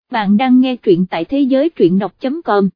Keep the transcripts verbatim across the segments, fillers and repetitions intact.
Bạn đang nghe truyện tại thế giới truyện đọc chấm com.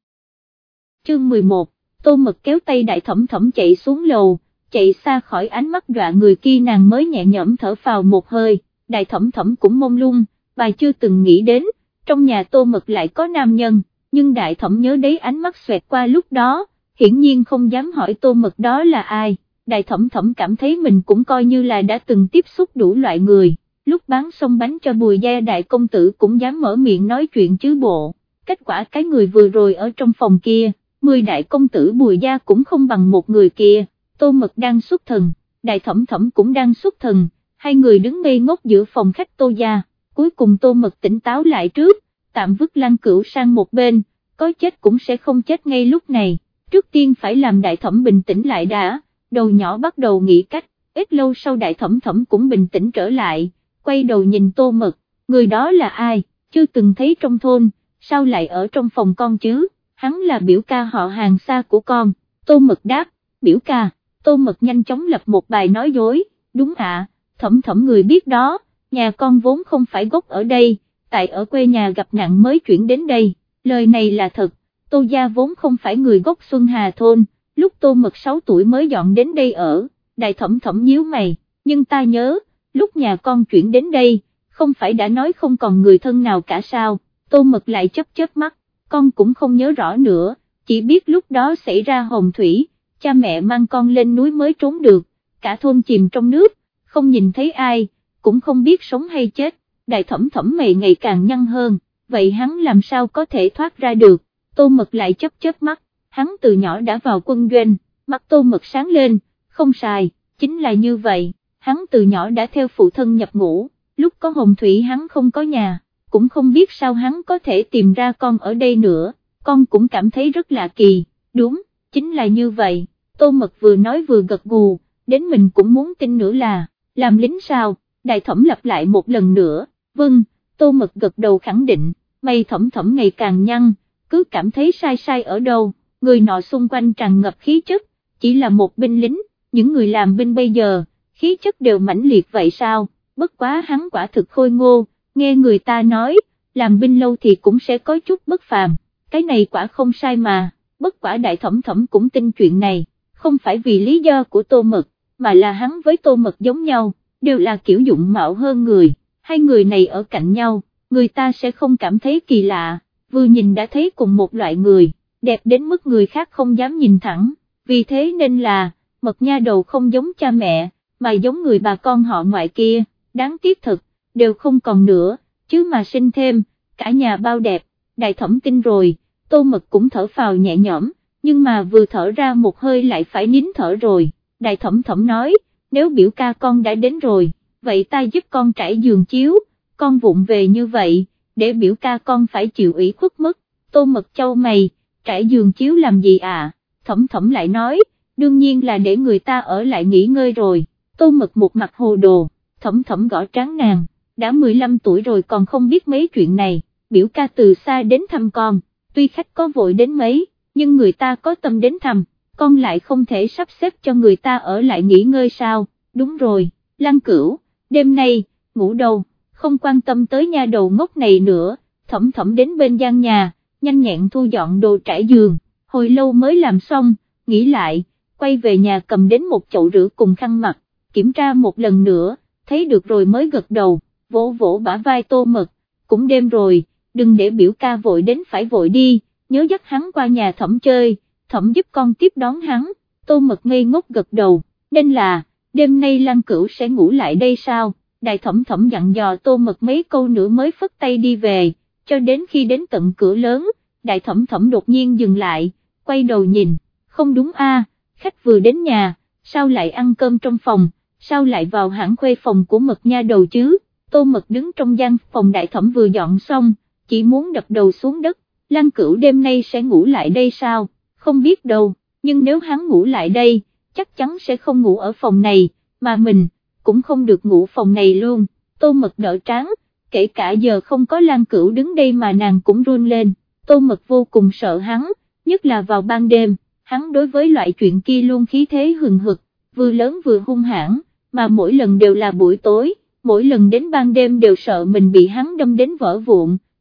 Chương mười một, Tô Mật kéo tay Đại Thẩm Thẩm chạy xuống lầu, chạy xa khỏi ánh mắt dọa người kia nàng mới nhẹ nhõm thở phào một hơi. Đại Thẩm Thẩm cũng mông lung, bà chưa từng nghĩ đến, trong nhà Tô Mật lại có nam nhân, nhưng Đại Thẩm nhớ đấy ánh mắt xoẹt qua lúc đó, hiển nhiên không dám hỏi Tô Mật đó là ai. Đại Thẩm Thẩm cảm thấy mình cũng coi như là đã từng tiếp xúc đủ loại người. Lúc bán xong bánh cho Bùi gia đại công tử cũng dám mở miệng nói chuyện chứ bộ, kết quả cái người vừa rồi ở trong phòng kia, mười đại công tử Bùi gia cũng không bằng một người kia. Tô Mật đang xuất thần, Đại Thẩm Thẩm cũng đang xuất thần, hai người đứng ngây ngốc giữa phòng khách Tô gia. Cuối cùng Tô Mật tỉnh táo lại trước, tạm vứt Lăng Cửu sang một bên, có chết cũng sẽ không chết ngay lúc này, trước tiên phải làm Đại Thẩm bình tĩnh lại đã. Đầu nhỏ bắt đầu nghĩ cách, ít lâu sau Đại Thẩm Thẩm cũng bình tĩnh trở lại, quay đầu nhìn Tô Mật, người đó là ai, chưa từng thấy trong thôn, sao lại ở trong phòng con chứ, hắn là biểu ca họ hàng xa của con. Tô Mật đáp, biểu ca. Tô Mật nhanh chóng lập một bài nói dối, đúng ạ, Thẩm Thẩm người biết đó, nhà con vốn không phải gốc ở đây, tại ở quê nhà gặp nạn mới chuyển đến đây. Lời này là thật, Tô gia vốn không phải người gốc Xuân Hà thôn, lúc Tô Mật sáu tuổi mới dọn đến đây ở. Đại Thẩm Thẩm nhíu mày, nhưng ta nhớ, lúc nhà con chuyển đến đây, không phải đã nói không còn người thân nào cả sao. Tô Mật lại chớp chớp mắt, con cũng không nhớ rõ nữa, chỉ biết lúc đó xảy ra hồng thủy, cha mẹ mang con lên núi mới trốn được, cả thôn chìm trong nước, không nhìn thấy ai, cũng không biết sống hay chết. Đại Thẩm Thẩm mày ngày càng nhăn hơn, vậy hắn làm sao có thể thoát ra được. Tô Mật lại chớp chớp mắt, hắn từ nhỏ đã vào quân doanh. Mặt Tô Mật sáng lên, không sai, chính là như vậy, hắn từ nhỏ đã theo phụ thân nhập ngũ, lúc có hồng thủy hắn không có nhà, cũng không biết sao hắn có thể tìm ra con ở đây nữa, con cũng cảm thấy rất lạ kỳ. Đúng, chính là như vậy. Tô Mật vừa nói vừa gật gù, đến mình cũng muốn tin nữa là, làm lính sao. Đại Thẩm lặp lại một lần nữa, vâng. Tô Mật gật đầu khẳng định, mày Thẩm Thẩm ngày càng nhăn, cứ cảm thấy sai sai ở đâu, người nọ xung quanh tràn ngập khí chất, chỉ là một binh lính, những người làm binh bây giờ, khí chất đều mãnh liệt vậy sao. Bất quá hắn quả thực khôi ngô, nghe người ta nói, làm binh lâu thì cũng sẽ có chút bất phàm, cái này quả không sai mà. Bất quả Đại Thẩm Thẩm cũng tin chuyện này, không phải vì lý do của Tô Mật, mà là hắn với Tô Mật giống nhau, đều là kiểu dụng mạo hơn người, hai người này ở cạnh nhau, người ta sẽ không cảm thấy kỳ lạ, vừa nhìn đã thấy cùng một loại người, đẹp đến mức người khác không dám nhìn thẳng. Vì thế nên là, Mật nha đầu không giống cha mẹ, mà giống người bà con họ ngoại kia, đáng tiếc thật, đều không còn nữa, chứ mà sinh thêm, cả nhà bao đẹp. Đại Thẩm tin rồi, Tô Mật cũng thở phào nhẹ nhõm, nhưng mà vừa thở ra một hơi lại phải nín thở rồi. Đại Thẩm Thẩm nói, nếu biểu ca con đã đến rồi, vậy ta giúp con trải giường chiếu, con vụng về như vậy, để biểu ca con phải chịu ủy khuất mất. Tô Mật chau mày, trải giường chiếu làm gì à? Thẩm Thẩm lại nói, đương nhiên là để người ta ở lại nghỉ ngơi rồi. Tô Mật một mặt hồ đồ, Thẩm Thẩm gõ trán nàng, đã mười lăm tuổi rồi còn không biết mấy chuyện này, biểu ca từ xa đến thăm con, tuy khách có vội đến mấy, nhưng người ta có tâm đến thăm, con lại không thể sắp xếp cho người ta ở lại nghỉ ngơi sao? Đúng rồi, Lăng Cửu, đêm nay, ngủ đâu, không quan tâm tới nha đầu ngốc này nữa. Thẩm Thẩm đến bên gian nhà, nhanh nhẹn thu dọn đồ trải giường, hồi lâu mới làm xong, nghĩ lại, quay về nhà cầm đến một chậu rửa cùng khăn mặt, kiểm tra một lần nữa, thấy được rồi mới gật đầu, vỗ vỗ bả vai Tô Mật, cũng đêm rồi, đừng để biểu ca vội đến phải vội đi, nhớ dắt hắn qua nhà Thẩm chơi, Thẩm giúp con tiếp đón hắn. Tô Mật ngây ngốc gật đầu, nên là, đêm nay Lăng Cửu sẽ ngủ lại đây sao? Đại Thẩm Thẩm dặn dò Tô Mật mấy câu nữa mới phất tay đi về, cho đến khi đến tận cửa lớn, Đại Thẩm Thẩm đột nhiên dừng lại, quay đầu nhìn, không đúng a, khách vừa đến nhà, sao lại ăn cơm trong phòng, sao lại vào hãng khuê phòng của Mật nha đầu chứ? Tô Mật đứng trong gian phòng Đại Thẩm vừa dọn xong, chỉ muốn đập đầu xuống đất. Lăng Cửu đêm nay sẽ ngủ lại đây sao? Không biết đâu, nhưng nếu hắn ngủ lại đây, chắc chắn sẽ không ngủ ở phòng này, mà mình cũng không được ngủ phòng này luôn. Tô Mật đỡ trán, kể cả giờ không có Lăng Cửu đứng đây mà nàng cũng run lên. Tô Mật vô cùng sợ hắn, nhất là vào ban đêm, hắn đối với loại chuyện kia luôn khí thế hừng hực, vừa lớn vừa hung hãn, mà mỗi lần đều là buổi tối, mỗi lần đến ban đêm đều sợ mình bị hắn đâm đến vỡ vụn.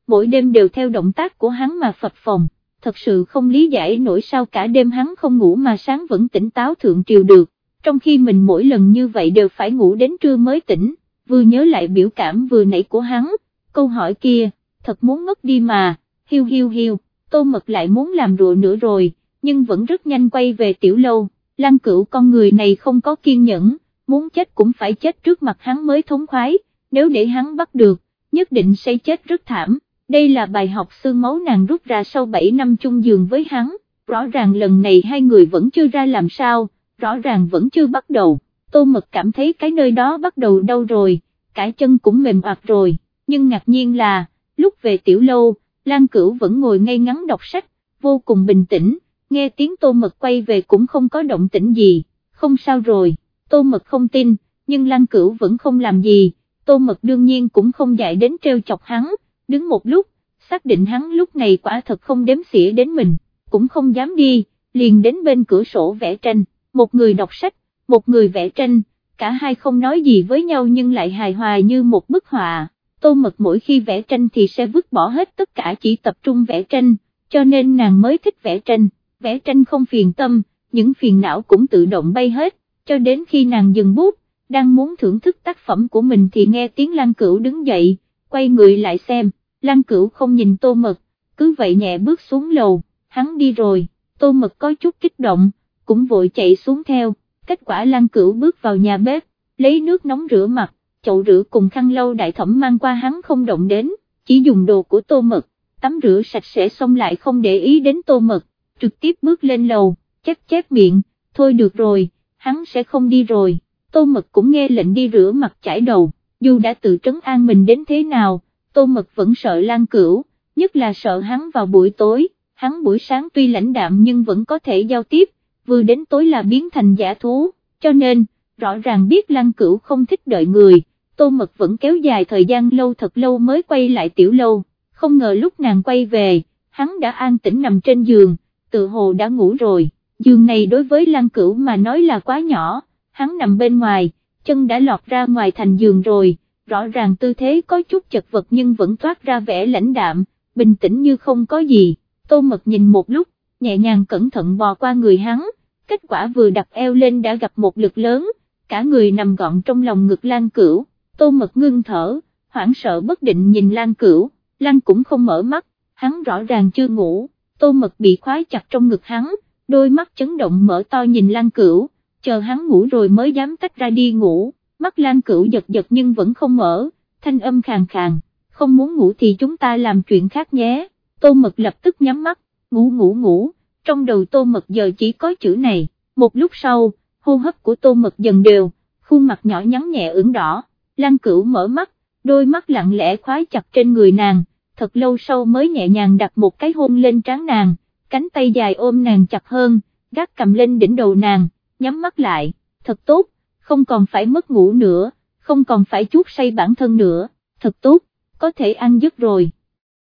mỗi đêm đều theo động tác của hắn mà phập phồng, thật sự không lý giải nổi sao cả đêm hắn không ngủ mà sáng vẫn tỉnh táo thượng triều được, trong khi mình mỗi lần như vậy đều phải ngủ đến trưa mới tỉnh. Vừa nhớ lại biểu cảm vừa nãy của hắn, câu hỏi kia, thật muốn ngất đi mà, hiu hiu hiu, Tô Mật lại muốn làm rượu nữa rồi, nhưng vẫn rất nhanh quay về tiểu lâu. Lăng Cửu con người này không có kiên nhẫn, muốn chết cũng phải chết trước mặt hắn mới thống khoái, nếu để hắn bắt được, nhất định sẽ chết rất thảm. Đây là bài học xương máu nàng rút ra sau bảy năm chung giường với hắn, rõ ràng lần này hai người vẫn chưa ra làm sao, rõ ràng vẫn chưa bắt đầu. Tô Mật cảm thấy cái nơi đó bắt đầu đau rồi, cả chân cũng mềm oặt rồi, nhưng ngạc nhiên là, lúc về tiểu lâu, Lan Cửu vẫn ngồi ngay ngắn đọc sách, vô cùng bình tĩnh, nghe tiếng Tô Mật quay về cũng không có động tĩnh gì, không sao rồi, Tô Mật không tin, nhưng Lan Cửu vẫn không làm gì, Tô Mật đương nhiên cũng không dại đến trêu chọc hắn, đứng một lúc, xác định hắn lúc này quả thật không đếm xỉa đến mình, cũng không dám đi, liền đến bên cửa sổ vẽ tranh, một người đọc sách, một người vẽ tranh, cả hai không nói gì với nhau nhưng lại hài hòa như một bức họa. Tô Mật mỗi khi vẽ tranh thì sẽ vứt bỏ hết tất cả chỉ tập trung vẽ tranh, cho nên nàng mới thích vẽ tranh, vẽ tranh không phiền tâm, những phiền não cũng tự động bay hết, cho đến khi nàng dừng bút, đang muốn thưởng thức tác phẩm của mình thì nghe tiếng Lan Cửu đứng dậy, quay người lại xem, Lan Cửu không nhìn Tô Mật, cứ vậy nhẹ bước xuống lầu, hắn đi rồi, Tô Mật có chút kích động, cũng vội chạy xuống theo, kết quả Lan Cửu bước vào nhà bếp, lấy nước nóng rửa mặt, chậu rửa cùng khăn lau Đại Thẩm mang qua hắn không động đến, chỉ dùng đồ của Tô Mật, tắm rửa sạch sẽ xong lại không để ý đến Tô Mật, trực tiếp bước lên lầu, chép chép miệng, thôi được rồi, hắn sẽ không đi rồi, Tô Mật cũng nghe lệnh đi rửa mặt chải đầu, dù đã tự trấn an mình đến thế nào, Tô Mật vẫn sợ Lan Cửu, nhất là sợ hắn vào buổi tối, hắn buổi sáng tuy lãnh đạm nhưng vẫn có thể giao tiếp, vừa đến tối là biến thành giả thú, cho nên, rõ ràng biết Lan Cửu không thích đợi người, Tô Mật vẫn kéo dài thời gian lâu thật lâu mới quay lại tiểu lâu, không ngờ lúc nàng quay về, hắn đã an tĩnh nằm trên giường, tự hồ đã ngủ rồi, giường này đối với Lan Cửu mà nói là quá nhỏ, hắn nằm bên ngoài, chân đã lọt ra ngoài thành giường rồi, rõ ràng tư thế có chút chật vật nhưng vẫn toát ra vẻ lãnh đạm, bình tĩnh như không có gì, Tô Mật nhìn một lúc, nhẹ nhàng cẩn thận bò qua người hắn, kết quả vừa đặt eo lên đã gặp một lực lớn, cả người nằm gọn trong lòng ngực Lan Cửu, Tô Mật ngưng thở, hoảng sợ bất định nhìn Lan Cửu, Lan cũng không mở mắt, hắn rõ ràng chưa ngủ, Tô Mật bị khóa chặt trong ngực hắn, đôi mắt chấn động mở to nhìn Lan Cửu, chờ hắn ngủ rồi mới dám tách ra đi ngủ, mắt Lan Cửu giật giật nhưng vẫn không mở, thanh âm khàn khàn, không muốn ngủ thì chúng ta làm chuyện khác nhé, Tô Mật lập tức nhắm mắt, ngủ ngủ ngủ, trong đầu Tô Mật giờ chỉ có chữ này, một lúc sau, hô hấp của Tô Mật dần đều, khuôn mặt nhỏ nhắn nhẹ ửng đỏ, Lan Cửu mở mắt, đôi mắt lặng lẽ khóa chặt trên người nàng, thật lâu sau mới nhẹ nhàng đặt một cái hôn lên trán nàng, cánh tay dài ôm nàng chặt hơn, gác cầm lên đỉnh đầu nàng, nhắm mắt lại, thật tốt, không còn phải mất ngủ nữa, không còn phải chuốt say bản thân nữa, thật tốt, có thể ăn giấc rồi.